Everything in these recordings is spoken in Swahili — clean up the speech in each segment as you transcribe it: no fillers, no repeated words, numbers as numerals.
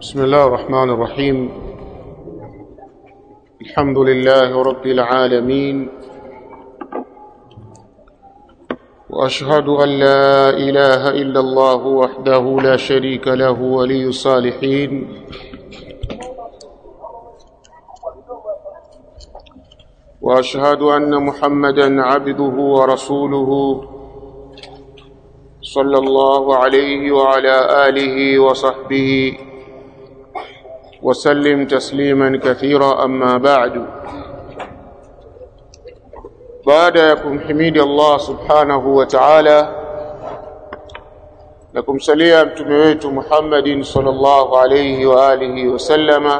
بسم الله الرحمن الرحيم. الحمد لله رب العالمين، وأشهد أن لا إله إلا الله وحده لا شريك له ولي الصالحين، وأشهد أن محمدا عبده ورسوله صلى الله عليه وعلى آله وصحبه وسلم تسليما كثيرا. أما بعد، بعدكم حميد الله سبحانه وتعالى لكم سليا mtume wetu Muhammad sallallahu alayhi wa alihi wasallama,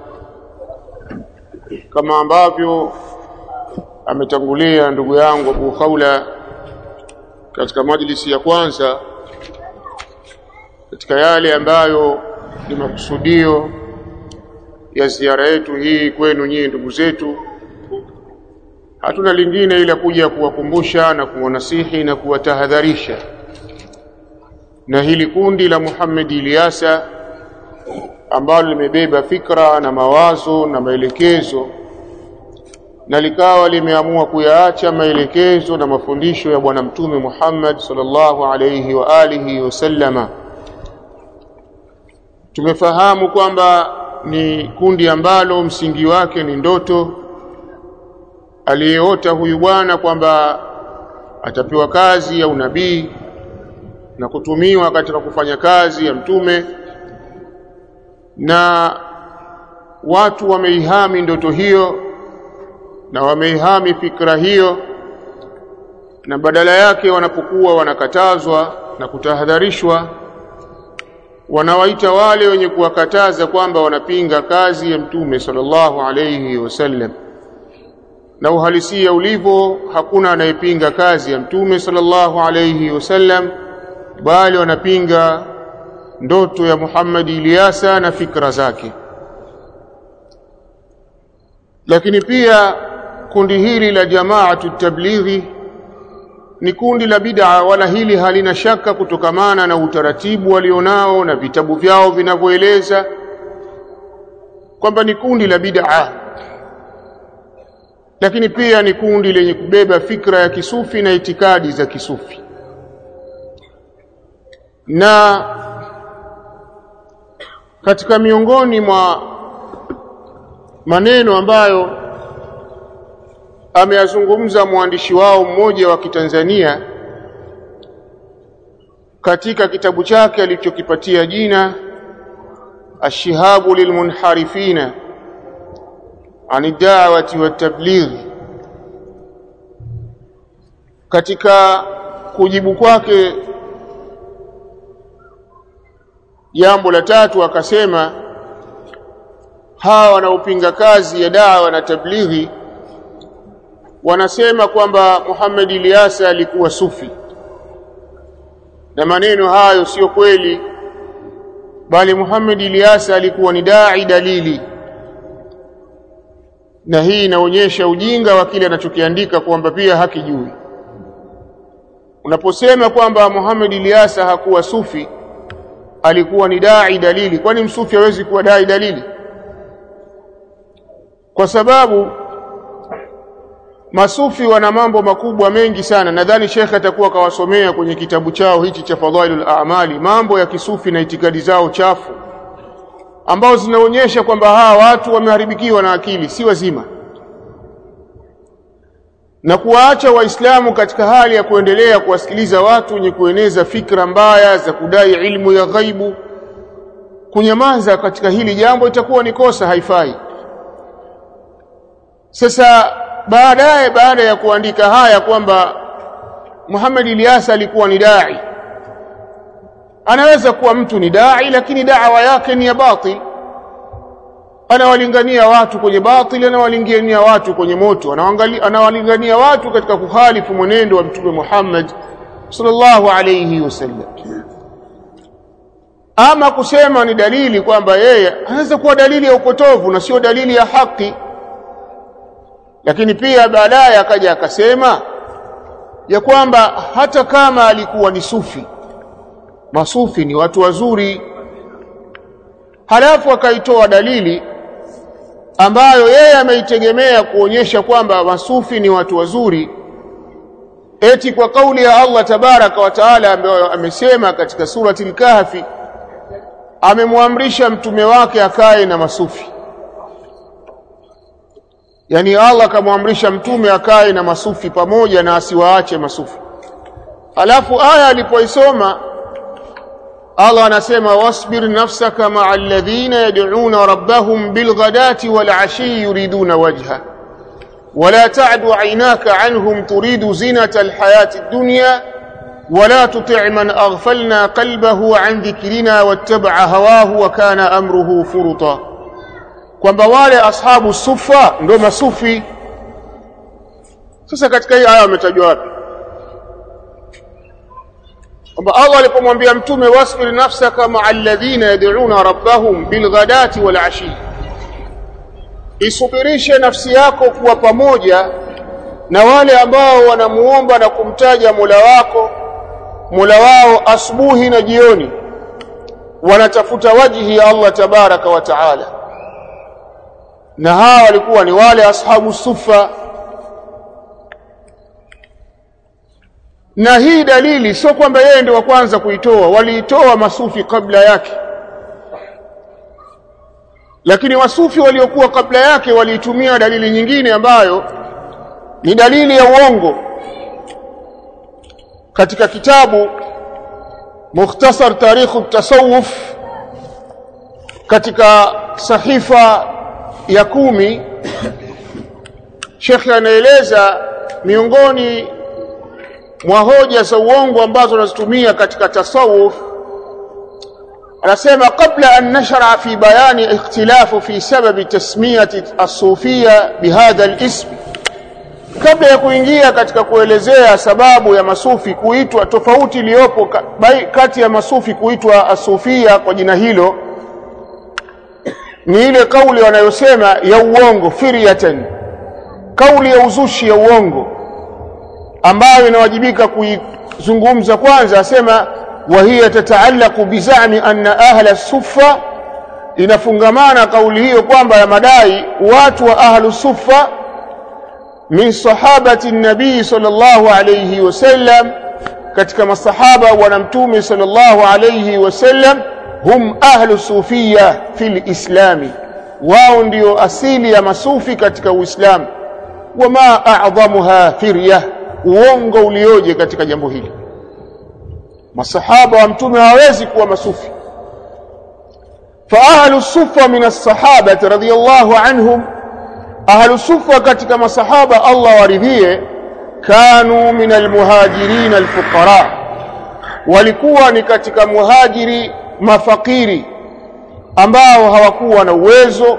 kama ambavyo ametangulia ndugu yangu Abu Khawla katika majlisi ya kwanza katika yale ambayo ni makusudio ya ziara yetu hii kwenu nyinyi ndugu zetu. Hatuna lingine ila kuja kuwakumbusha na kuwanasihi na kuwatahadharisha na hili kundi la Muhammad Ilyasa ambalo limebeba fikra na mawazo na maelekezo na likawa limeamua kuyaacha maelekezo na mafundisho ya bwana mtume Muhammad sallallahu alayhi wa alihi wasallama. Tumefahamu kwamba ni kundi ambalo msingi wake ni ndoto aliyeota huyu bwana kwamba atapewa kazi ya unabii na kutumiwa katika kufanya kazi ya mtume, na watu wameihami ndoto hiyo na wameihami fikra hiyo, na badala yake wanapokuwa wanakatazwa na kutahadharishwa wanawaita wale wenye kuwakataza kwamba wanapinga kazi ya mtume sallallahu alayhi wasallam. Na uhalisia ulivyo, hakuna anayepinga kazi ya mtume sallallahu alayhi wasallam, bali wanapinga ndoto ya Muhammad Ilyasa na fikra zake. Lakini pia kundi hili la Jamaatu Tablighi ni kundi la bid'a, wala hili halina shaka kutokamana na utaratibu walionao na vitabu vyao vinavyoeleza kwamba ni kundi la bid'a. Lakini pia ni kundi lenye kubeba fikra ya kisufi na itikadi za kisufi, na katika miongoni mwa maneno ambayo ameyazungumza mwandishi wao mmoja wa Kitanzania katika kitabu chake alichokipatia jina Ash-Shihabu lilmunharifina ani da'wati wa tabligh, katika kujibu kwake jambo la tatu akasema hawa wanaopinga kazi ya da'wa na tablighi wanasema kwamba Muhammad Ilyasa alikuwa sufi, na maneno hayo sio kweli, bali Muhammad Ilyasa alikuwa ni dai dalili, na hii inaonyesha ujinga wa kile anachokiandika kwamba pia hakijui. Unaposema kwamba Muhammad Ilyasa hakuwa sufi, alikuwa ni dai dalili, kwani msufi hawezi kuwa dai dalili? Kwa sababu masufi wana mambo makubwa mengi sana. Nadhani Sheikh atakuwa kawasomea kwenye kitabu chao hichi cha Fadhailul A'mali mambo ya kisufi na itikadi zao chafu ambao zinaonyesha kwamba hawa watu wameharibikiwa na akili, si wazima, na kuwaacha Waislamu katika hali ya kuendelea kuwasikiliza watu wenye kueneza fikra mbaya za kudai ilmu ya ghaibu. Kunyamaza katika hili jambo itakuwa ni kosa, haifai. Sasa baada ya kuandika haya kwamba Muhammad Ilyasa alikuwa ni dai, anaweza kuwa mtu ni dai lakini da'wa yake ni ya batil, anawalingania watu kwenye batil, anawalingania watu kwenye moto, anawalingania watu katika kukhalifu mwenendo wa mtume Muhammad sallallahu alayhi wasallam. Ama kusema ni dalili kwamba yeye anaweza kuwa dalili ya upotovu na sio dalili ya haki. Lakini pia baadaye akaja akasema ya kwamba hata kama alikuwa ni sufi, masufi ni watu wazuri, halafu akaitoa dalili ambayo yeye ameitegemea kuonyesha kwamba masufi ni watu wazuri, eti kwa kauli ya Allah tabaraka wa taala ambayo amesema katika surati al-Kahfi, amemwamrisha mtume wake akae na masufi. Yani Allah akamwamrisha mtume akae na masufi pamoja na asiwaache masufi. Alafu aya alipoisoma Allah anasema wasbir nafsaka ma'a alladhina yad'una rabbahum bilghadati wal 'ashi yuriduna wajha wala ta'du 'aynaka 'anhum turidu zinata alhayati ad-dunya wala tuti' man aghfalna qalbahu 'an dhikrina wattaba'a hawahu wa kana amruhu furuta, kwamba wale ashabu sufa ndio masufi. Sasa katika hii aya wametajwa wapi? kwamba Allah alipomwambia mtume wasbir nafsaka ma'a alladhina yad'una rabbahum bilghadati wal 'ashi, isubirishe nafsi yako kuwa pamoja na wale ambao wanamuomba na kumtaja Mola wao asubuhi na jioni, wanatafuta wajhi ya Allah tabaraka wa taala. Na hawa walikuwa ni wale ashabu sufa. Na hii dalili sio kwamba yeye ndiye wa kwanza kuitoa, waliitoa masufi kabla yake, lakini wasufi waliokuwa kabla yake waliitumia dalili nyingine ambayo ni dalili ya uongo. Katika kitabu Mukhtasar Tarikh at-Tasawuf katika sahifa ya 10 Sheikh anaeleza miongoni mwa hoja za uongo ambazo wanazitumia katika tasawuf. Anasema kabla an nashra fi bayani ikhtilafu fi sababi tasmiyati as-sufiyya bihadha al-ism, kabla ya kuingia katika kuelezea sababu ya masufi kuitwa, tofauti iliyopo kati ya masufi kuitwa as-sufiyya kwa jina hilo, ni ile kauli wanayosema ya uongo, firyatan, kauli ya uzushi ya uongo ambayo inawajibika kuizungumza. Kwanza asema wa hiya tataallaqu bizami anna ahla as-suffa, inafungamana kauli hiyo kwamba ya madai watu wa ahlu suffa min sahabati an-nabii sallallahu alayhi wasallam, katika masahaba wa mtume sallallahu alayhi wasallam, hum ahlu sufiyya fil islami, wao ndio asili ya masufi katika Uislamu. Wama a'dhamuha firyah, uongo ulioje katika jambo hili. Masahaba wa mtume hawezi kuwa masufi. Fa ahlu sufa min as-sahabati radiyallahu anhum, ahlu sufa katika masahaba Allah waridhie, kanu min al-muhajirin al-fuqara, walikuwa ni katika muhajiri mafakiri ambao hawakuwa na uwezo,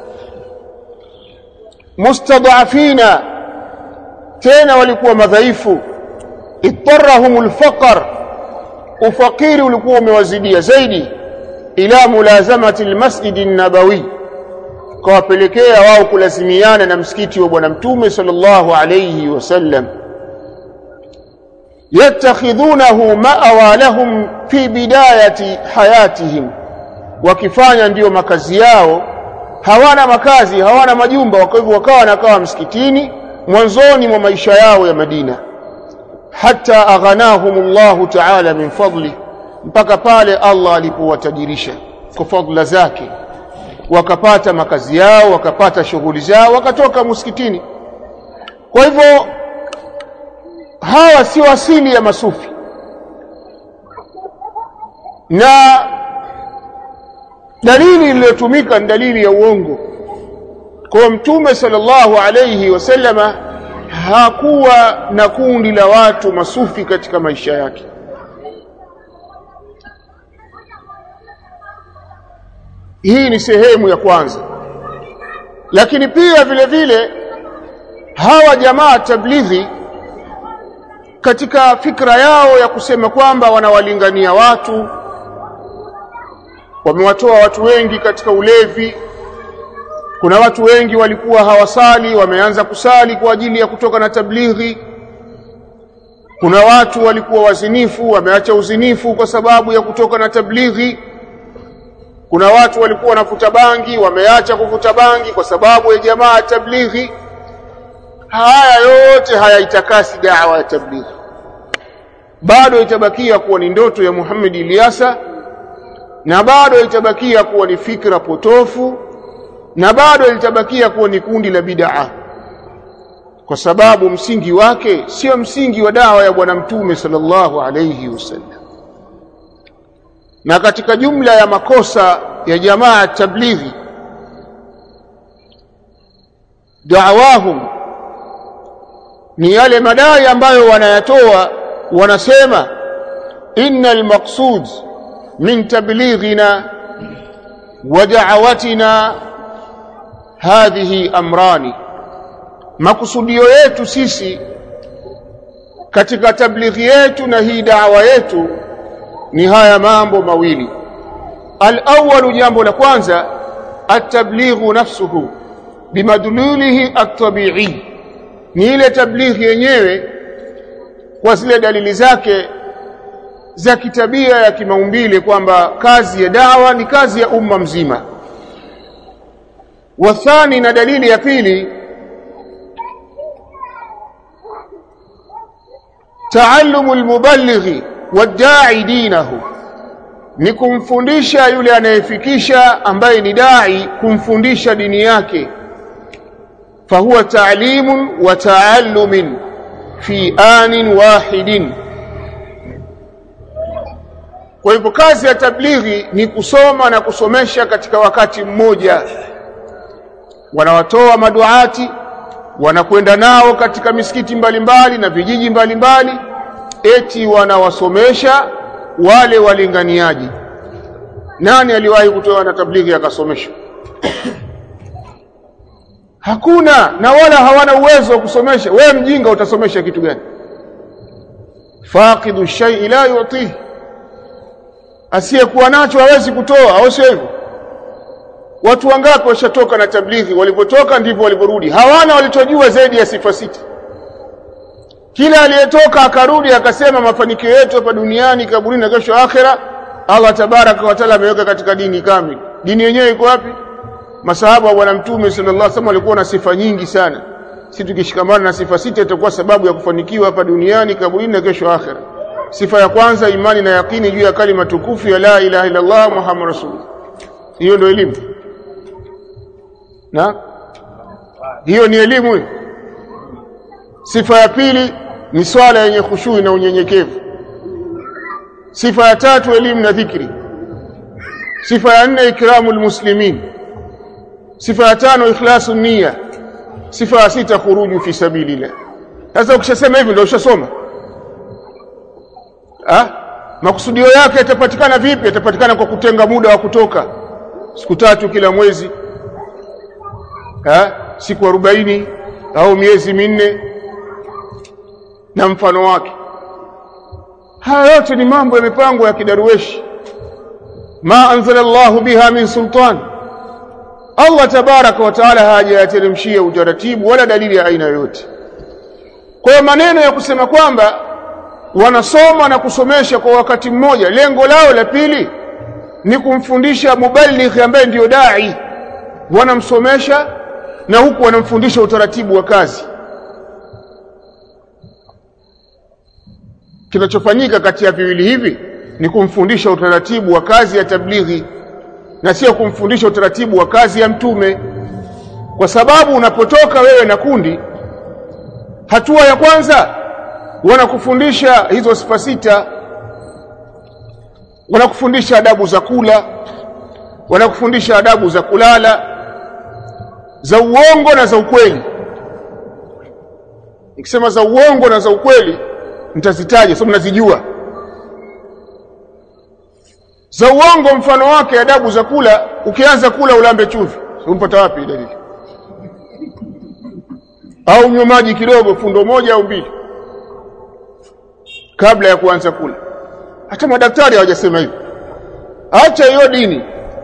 mustad'afina, tena walikuwa madhaifu, ittarahumul faqr, ufakiri ulikuwa umewazidia zaidi, ila mulazamati almasjid an-nabawi, kawapelekea wao kulazimiana na msikiti wa bwana mtume sallallahu alayhi wasallam, yattakhidhunahu ma'wa lahum fi bidayati hayatihim, wakifanya ndiyo makazi yao, hawana makazi, hawana majumba, kwa hivyo wakawa wanakaa msikitini mwanzoni mwa maisha yao ya Madina. Hatta aghanahumullahu ta'ala min fadli, mpaka pale Allah alipowatajirisha kwa fadhila zake, wakapata makazi yao, wakapata shughuli zao, wakatoka msikitini. Kwa hivyo hawa sio asili ya masufi, na dalili iliyotumika ni dalili ya uongo. Kwa mtume sallallahu alayhi wasallama hakuwa na kundi la watu masufi katika maisha yake. Hii ni sehemu ya kwanza. Lakini pia vile vile hawa jamaa tablighi katika fikra yao ya kusema kwamba wanawalingania watu, wamewatoa watu wengi katika ulevi. Kuna watu wengi walikuwa hawasali, wameanza kusali kwa ajili ya kutoka na tablighi. Kuna watu walikuwa wazinifu, wameacha uzinifu kwa sababu ya kutoka na tablighi. Kuna watu walikuwa wanavuta bangi, wameacha kuvuta bangi kwa sababu ya jamaa tablighi. Haya yote hayaitakasi da'wa ya tablighi, bado itabakia kuwa ni ndoto ya Muhammad Ilyasa, na bado itabakia kuwa ni fikra potofu, na bado itabakia kuwa ni kundi la bid'a, kwa sababu msingi wake sio msingi wa dawa ya bwana mtume sallallahu alayhi wasallam. Na katika jumla ya makosa ya jamaa tablighi, da'wahum ni yale madai ambayo wanayatoa, wanasema innal maqsud min tablighina wa da'awatina hadhihi amrani, makusudio yetu sisi katika tablighi yetu na hii da'wa yetu ni haya mambo mawili. Al-awwal, jambo la kwanza, at-tablighu nafsuhu bimadlulihi at-tabi'i, ni ile tablighi yenyewe kwa zile dalili zake za kitabia ya kimaumbile, kwamba kazi ya da'wa ni kazi ya umma mzima. Wa thani, na dalili ya pili, ta'allumu al-muballighi wad-da'i dinahu, ni kumfundisha yule anayefikisha ambaye ni dai, kumfundisha dini yake. Fahuwa ta'limun wa ta'allumin fi anin wahidin. Kwa hivyo kazi ya tablighi ni kusoma na kusomesha katika wakati mmoja. Wanawatoa maduati, wanakwenda nao katika misikiti mbalimbali na vijiji mbalimbali, eti wanawasomesha wale walinganiaji. Nani aliwahi kutoa na tablighi akasomesha? Hakuna, na wala hawana uwezo wa kusomesha. Wewe mjinga utasomesha kitu gani? Faqidu shay'i la yu'tihi, asiyekuwa nacho hawezi kutoa, au sio hivyo? Watu wangapi washatoka na tablighi, walipotoka ndivyo waliporudi, hawana walichojua zaidi ya sifa sita. Kila aliyetoka akarudi akasema mafanikio yetu hapa duniani, kaburini na kesho akhera, Allah tabaraka wa taala ameweka katika dini kamili. Dini yenyewe iko wapi? Masahaba wa bwana mtume sallallahu alaihi wasallam walikuwa na sifa nyingi sana. Sisi tukishikamana na sifa sita itakuwa sababu ya kufanikiwa hapa duniani, kaburini na kesho akhera. Sifa ya kwanza, imani na yakini juu ya kalima tukufu ya la ilaha illa Allah Muhammad rasulullah. Hiyo ndio elimu. Na hiyo ni elimu hiyo. Sifa ya pili ni swala yenye khushui na unyenyekevu. Sifa ya tatu, elimu na dhikri. Sifa ya nne, ikramul muslimin. Sifa ya tano, ikhlasun niyya. Sifa ya sita, khuruju fi sabilillah. Sasa ukishasema hivi ndio ushasoma. Makusudio yake yatapatikana vipi? Yatapatikana kwa kutenga muda wa kutoka siku 3 kila mwezi, siku 40 au miezi 4 na mfano wake. Haya yote ni mambo yamepangwa ya kidaruweshi. Ma anzala Allahu biha min sultan, Allah tabaraka wa taala hajayateremshia utaratibu wala dalili ya aina yoyote. Kwa hiyo maneno ya kusema kwamba wanasoma na kusomesha kwa wakati mmoja, lengo lao la pili ni kumfundisha muballigh ambaye ndio dai, wanamsomesha na huku wanamfundisha utaratibu wa kazi. Kinachofanyika kati ya viwili hivi ni kumfundisha utaratibu wa kazi ya tablighi, na sio kumfundisha utaratibu wa kazi ya mtume. Kwa sababu unapotoka wewe na kundi, hatua ya kwanza wanakufundisha hizo sifa sita, wanakufundisha adabu za kula, wanakufundisha adabu za kulala, za uongo na za ukweli. Nikisema za uongo na za ukweli nitazitaja sababu nazijua. Za uongo mfano wake adabu za kula, ukianza kula ulambe chumvi, umpata wapi dalili? Au nywe maji kidogo, fundo moja au mbili kabla ya kuanza kula. Hata madaktari hawajasema hivyo. Acha hiyo dini.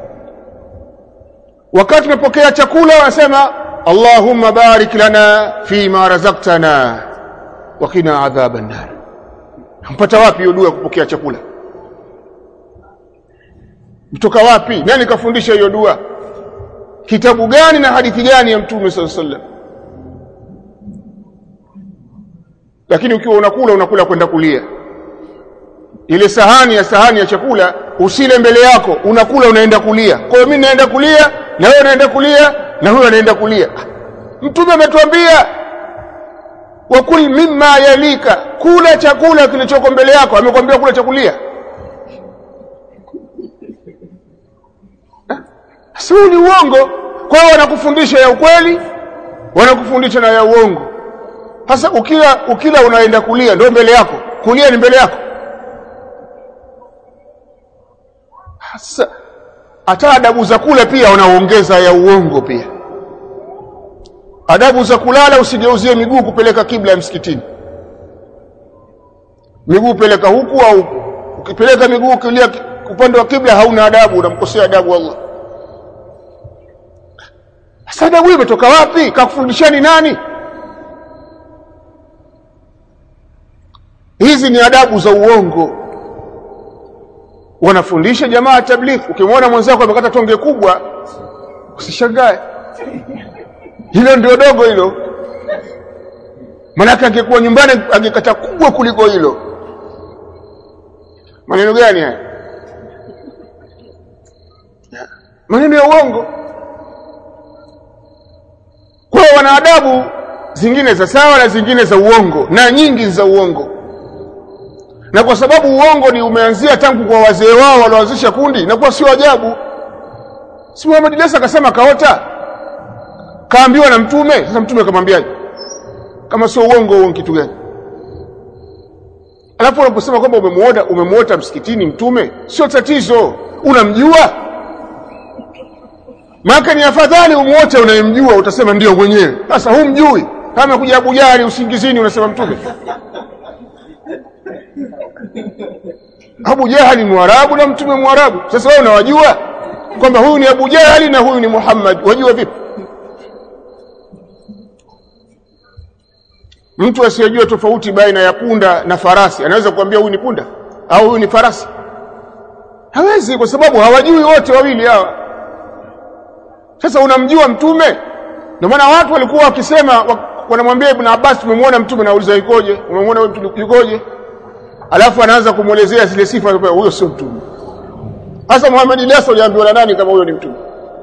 Wakati tunapokea chakula wanasema Allahumma barik lana fi ma razaqtana wa qina adhaban nar. Mpata wapi hiyo dua kupokea chakula? Mtoka wapi? Nani kafundisha hiyo dua? Kitabu gani na hadithi gani ya Mtume sallallahu alaihi wasallam? Lakini ukiwa unakula kwenda kulia. Ile sahani ya chakula usile mbele yako, unakula unaenda kulia. Kwa hiyo mimi naenda kulia na wewe unaenda kulia na huyo anaenda kulia. Mtume ametuambia wakul mimma yalika, kula chakula kilichoko mbele yako. Amekwambia kula chakulia? Sio, ni uongo. Kwa hiyo wanakufundisha ya ukweli, wanakufundisha na ya uongo. Sasa ukila unaenda kulia, ndio mbele yako. Kulia ni mbele yako. Sasa hata adabu za kula pia wanaongeza ya uongo pia. Adabu za kulala, usigeuzie miguu kupeleka kibla ya msikitini. Miguu peleka huku au huku. Ukipeleka miguu kulia upande wa kibla hauna adabu, unamkosea adabu Allah. Sasa adabu hii imetoka wapi? Kakufundishani nani? Hizi ni adabu za uongo. Wanafundisha jamaa tabligh. Ukimwona mwenzako amekata tonge kubwa, usishangae. Hilo ndio dogo hilo. Maana angekuwa nyumbani angekata kubwa kuliko hilo. Maneno gani haya? Maneno ya uongo. Kwa wana adabu zingine za sawa na zingine za uongo, na nyingi za uongo. Na kwa sababu uongo ni umeanzia tangu kwa wazee wao walioanzisha kundi, na kwa sio ajabu. Si Muhammad Lesa akasema kaota, kaambiwa na Mtume. Sasa Mtume akamwambiaje? Kama sio uongo, huo kitu gani? Alafu unaposema kwamba umemuota msikitini Mtume, sio tatizo, unamjua. Maana ni afadhali umuote unayemjua, utasema ndio mwenyewe. Sasa humjui, kama kuja Abu Jahali usingizini unasema Mtume. Abu Jahali Mwarabu na Mtume Mwarabu. Sasa wewe unawajua kwamba huyu ni Abu Jahali na huyu ni Muhammad, wajua vipi? Mtu asiyejua tofauti baina ya punda na farasi anaweza kuambia huyu ni punda au huyu ni farasi? Hawezi, kwa sababu hawajui wote wawili hawa. Sasa unamjua Mtume? Ndio maana watu walikuwa wakisema, wanamwambia Ibn Abbas, tumemwona Mtume, na uliza ikoje? Umemwona wewe mtu yukoje? Alafu anaanza kumuelezea zile sifa, huyo sio Mtume. Sasa Muhammad Ilyas aliambiwa na nani kama huyo ni Mtume?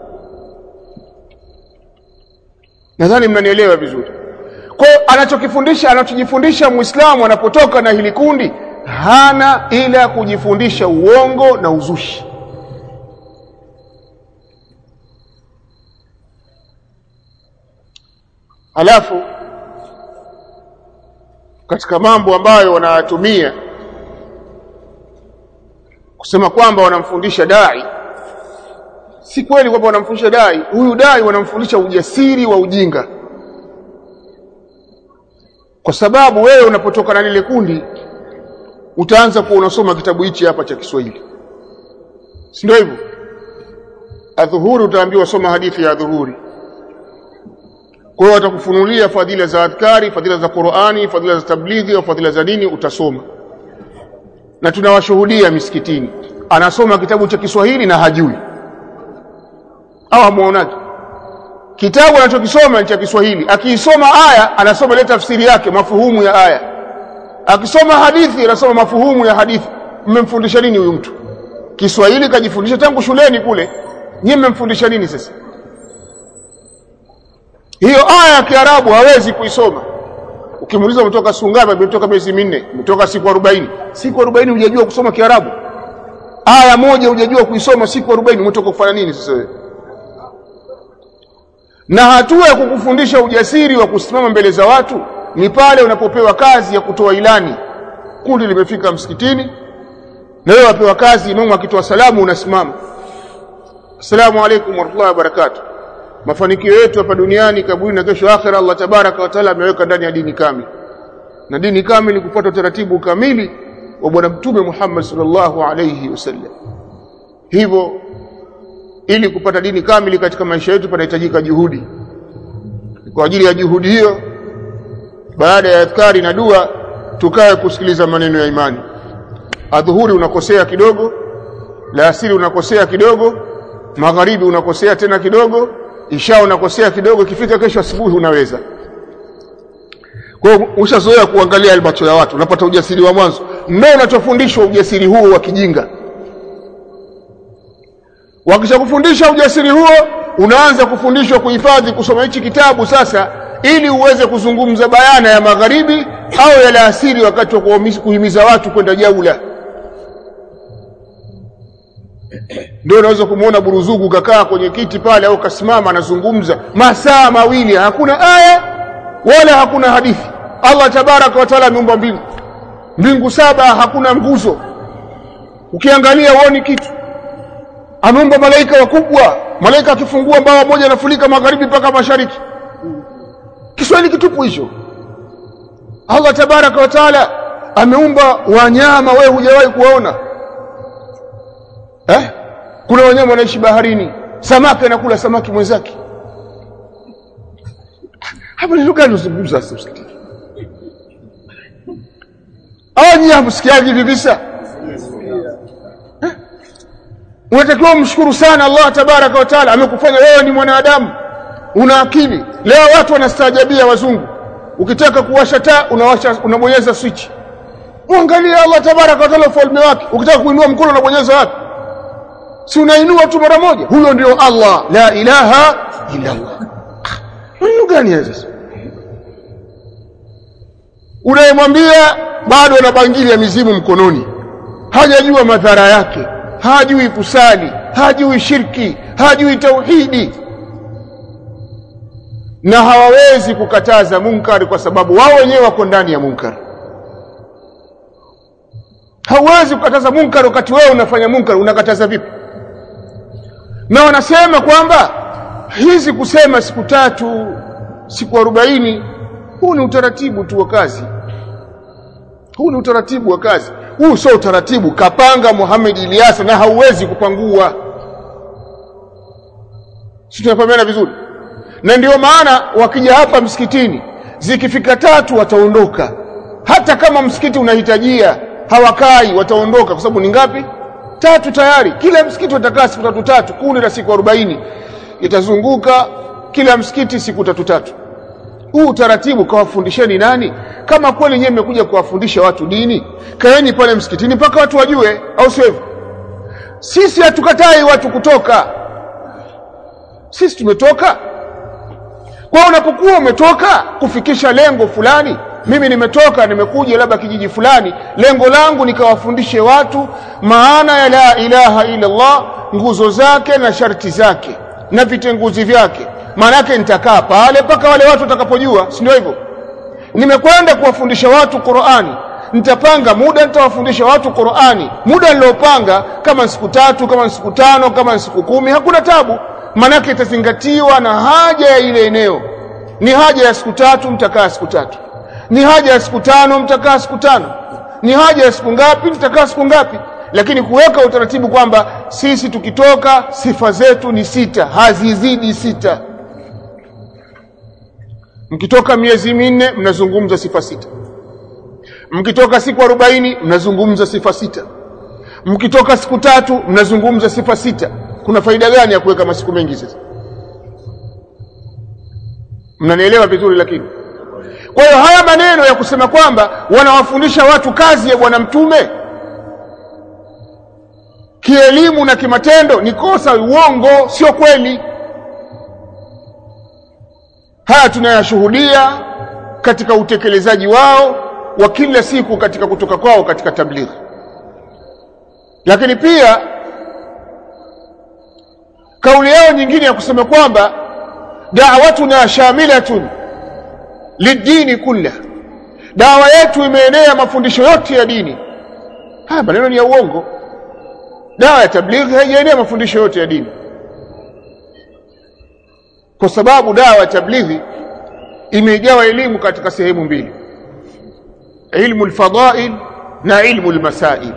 Nadhani mnanielewa vizuri. Kwa anachojifundisha Muislamu anapotoka na hili kundi, hana ila kujifundisha uongo na uzushi. Alafu katika mambo ambayo wanatumia kusema kwamba wanamfundisha dai, si kweli kwamba wanamfundisha dai. Huyu dai wanamfundisha ujasiri wa ujinga. Kwa sababu wewe unapotoka na lile kundi utaanza kuwa unasoma kitabu hichi hapa cha Kiswahili, si ndio hivyo? Adhuhuri utaambiwa soma hadithi ya adhuhuri. Kwa hiyo watakufunulia fadhila za adhkari, fadhila za Qur'ani, fadhila za tablighi au fadhila za dini, utasoma. Na tunawashuhudia misikitini, anasoma kitabu cha Kiswahili na hajui. Au hamuonaje? Kitabu anachokisoma ni cha Kiswahili, akiisoma aya anasoma ile tafsiri yake, mafuhumu ya aya. Akisoma hadithi anasoma mafuhumu ya hadithi. Mmemfundisha nini huyu mtu? Kiswahili kajifundisha tangu shuleni kule. Nyinyi mmemfundisha nini sasa? Hiyo aya ya Kiarabu hawezi kuisoma. Ukimuuliza umetoka Sungaba, umetoka miezi 4, umetoka siku 40. Siku 40 hujajua kusoma Kiarabu? Aya moja hujajua kuisoma siku 40, umetoka kufanya nini sasa wewe? Na hatua ya kukufundisha ujasiri wa kusimama mbele za watu ni pale unapopewa kazi ya kutoa ilani. Kundi limefika msikitini na wewe wapewa kazi, imamu akitoa salamu unasimama. Assalamu alaykum wa rahmatullahi wa barakatuh. Mafanikio yetu hapa duniani, kaburi na kesho akhera, Allah tabaraka wa taala ameweka ndani ya dini kamili. Na dini kamili ni kufuata utaratibu kamili wa Bwana Mtume Muhammad sallallahu alayhi wasallam. Hivyo ili kupata dini kamili katika maisha yetu panahitajika juhudi. Kwa ajili ya juhudi hiyo, baada ya adhkari na dua, tukae kusikiliza maneno ya imani. Adhuhuri unakosea kidogo, la asiri unakosea kidogo, magharibi unakosea tena kidogo, isha unakosea kidogo, ikifika kesho asubuhi unaweza. Kwa hiyo ushazoea kuangalia macho ya watu, unapata ujasiri wa mwanzo. Ndio unachofundishwa ujasiri huo wa kijinga. Wakishakufundisha ujasiri huo, unaanza kufundishwa kuhifadhi, kusoma hichi kitabu sasa, ili uweze kuzungumza bayana ya magharibi au ya alasiri wakati wa kuhimiza watu kwenda jaula. Ndio unaweza kumuona Buruzugu kakaa kwenye kiti pale au kasimama anazungumza masaa mawili, hakuna aya wala hakuna hadithi. Allah tabaraka wa taala ameumba mbingu 7, hakuna nguzo, ukiangalia uone kitu. Ameumba malaika wakubwa, malaika akifungua mbawa moja anafulika magharibi mpaka mashariki. Kiswahili kitupu hicho. Allah tabaraka wa taala ameumba wanyama wewe hujawahi kuwaona. Kuna wanyama wanaishi baharini, samaki anakula samaki mwenzake. Hapo ni lugha nzungumza sasa msikiti. Nyinyi hamsikiaje vivisa? Unatakiwa mshukuru sana Allah tabaraka wa taala, amekufanya wewe ni mwanadamu, una akili. Leo watu wanastaajabia wazungu, ukitaka kuwasha taa unabonyeza switch. Muangalie Allah tabaraka wa taala ufalme wake, ukitaka kuinua mkono unabonyeza wapi? Si unainua tu mara moja. Huyo ndio Allah, la ilaha illa Allah. Nini gani hizo? Unayemwambia bado ana bangili ya mizimu mkononi, hajajua madhara yake, hajui kusali, hajui shirki, hajui tauhidi, na hawawezi kukataza munkari kwa sababu wao wenyewe wako ndani ya munkari. Hawezi kukataza munkari wakati wewe unafanya munkari, unakataza vipi? Na wanasema kwamba hizi kusema siku 3, siku 40, huu ni utaratibu tu wa kazi. Huu ni utaratibu wa kazi. Huu sio utaratibu kapanga Muhammad Ilyasa, na hauwezi kupangua. Sisi tunafahamiana vizuri. Na ndio maana wakija hapa msikitini, zikifika 3 wataondoka. Hata kama msikiti unahitajia, hawakai, wataondoka kwa sababu ni ngapi? 3 tayari. Kila msikiti utakaa siku 3, kundi la siku 40 itazunguka kila msikiti siku 3. Huu utaratibu kawafundisheni nani? Kama kweli nyewe mmekuja kuwafundisha watu dini, kaeni pale msikitini mpaka watu wajue, au sio hivyo? Sisi hatukatai watu kutoka. Sisi tumetoka. Kwa unapokuwa umetoka kufikisha lengo fulani, mimi nimetoka nimekuja labda kijiji fulani, lengo langu nikawafundishe watu maana ya la ilaha illa Allah, nguzo zake na sharti zake na vitenguzi vyake. Maana yake nitakaa pale mpaka wale watu watakapojua, si ndio hivyo? Nimekwenda kuwafundisha watu Qur'ani, nitapanga muda nitawafundisha watu Qur'ani, muda niliopanga, kama siku 3, kama siku 5, kama siku 10, hakuna tabu. Maana yake itazingatiwa na haja ya ile eneo. Ni haja ya siku 3, mtakaa siku 3. Ni haja ya siku 5, mtakaa siku 5. Ni haja ya siku ngapi, mtakaa siku ngapi. Lakini kuweka utaratibu kwamba sisi tukitoka sifa zetu ni 6, hazizidi 6. Mkitoka miezi 4 mnazungumza sifa 6. Mkitoka siku 40 mnazungumza sifa 6. Mkitoka siku 3 mnazungumza sifa 6. Kuna faida gani ya kuweka masiku mengi sasa? Mnanielewa vizuri? Lakini kwa hiyo haya maneno ya kusema kwamba wanawafundisha watu kazi ya Bwana Mtume kielimu na kimatendo ni kosa, uongo, sio kweli. Haya tunayashuhudia katika utekelezaji wao wa kila siku katika kutoka kwao katika tablighi. Lakini pia kauli yao nyingine ya kusema kwamba da'watuna shamilatun lidini kullah, dawa yetu imeenea mafundisho yote ya dini. Haya maneno ni ya uongo. Dawa ya tablighi haijaenea mafundisho yote ya dini, kwa sababu dawa ya tablighi imegawa elimu katika sehemu mbili: ilmu al-fadail na ilmu al-masail.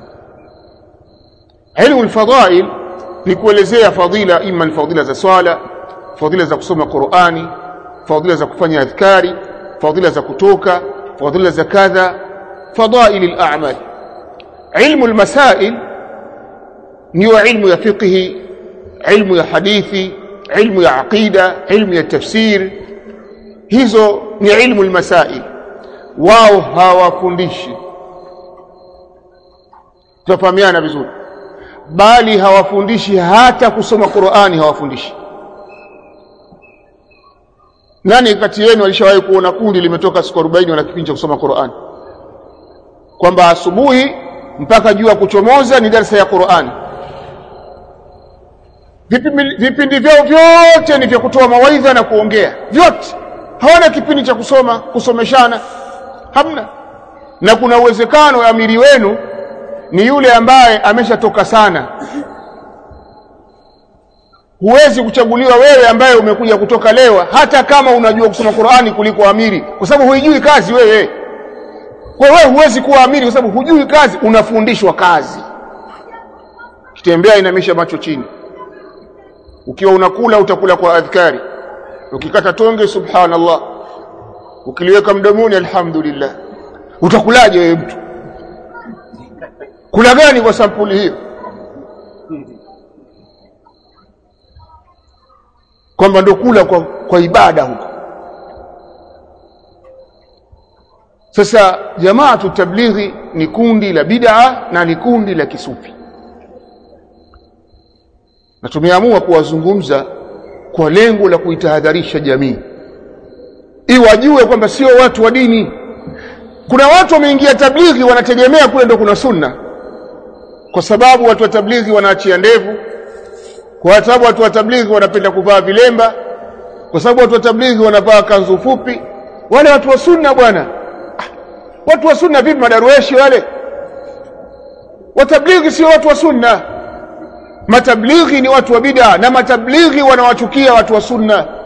Ilmu al-fadail ni kuelezea fadhila, ima ni fadhila za swala, fadhila za kusoma Qur'ani, fadhila za kufanya adhkari, fadhila za kutoka, fadhila za kadha, fadail al-a'mal. Ilmu al-masail ndio ilmu ya fiqh, ilmu ya hadithi, ilmu ya aqida, ilmu ya tafsir. Hizo ni ilmu almasail. Wao hawafundishi, tufahamiana vizuri, bali hawafundishi hata kusoma Qur'ani, hawafundishi. Nani kati yenu alishawahi kuona kundi limetoka siku 40 wana kipindi cha kusoma Qur'ani, kwamba asubuhi mpaka jua kuchomoza ni darasa ya Qur'ani? Vipindi vyao vyote ni vya kutoa mawaidha na kuongea, vyote. Hawana kipindi cha kusomeshana, hamna. Na kuna uwezekano amiri wenu ni yule ambaye ameshatoka sana. Huwezi kuchaguliwa wewe ambaye umekuja kutoka leo, hata kama unajua kusoma Qur'ani kuliko amiri, kwa sababu huijui kazi wewe. Kwa hiyo wewe huwezi kuwa amiri kwa sababu hujui kazi, unafundishwa kazi. Kitembea inamisha macho chini. Ukiwa unakula utakula kwa adhkari. Ukikata tonge subhanallah. Ukiliweka mdomoni alhamdulillah. Utakulaje wewe mtu? Kula gani kwa sampuli hiyo? Kwamba ndio kula kwa ibada huko. Sasa jamaatu tablighi ni kundi la bid'a na ni kundi la kisufi, na tumeamua kuwazungumza kwa lengo la kuitahadharisha jamii ili wajue kwamba sio watu wa dini. Kuna watu wameingia tablighi wanategemea kule ndio kuna sunna, kwa sababu watu wa tablighi wanaachia ndevu, kwa sababu watu wa tablighi wanapenda kuvaa vilemba, kwa sababu watu wa tablighi wanavaa kanzu fupi. Wale watu wa sunna bwana, watu wa sunna vipi madarueshi wale? Watablighi sio watu wa sunna. Matablighi ni watu wa bid'a, na matablighi wanawachukia watu wa sunna.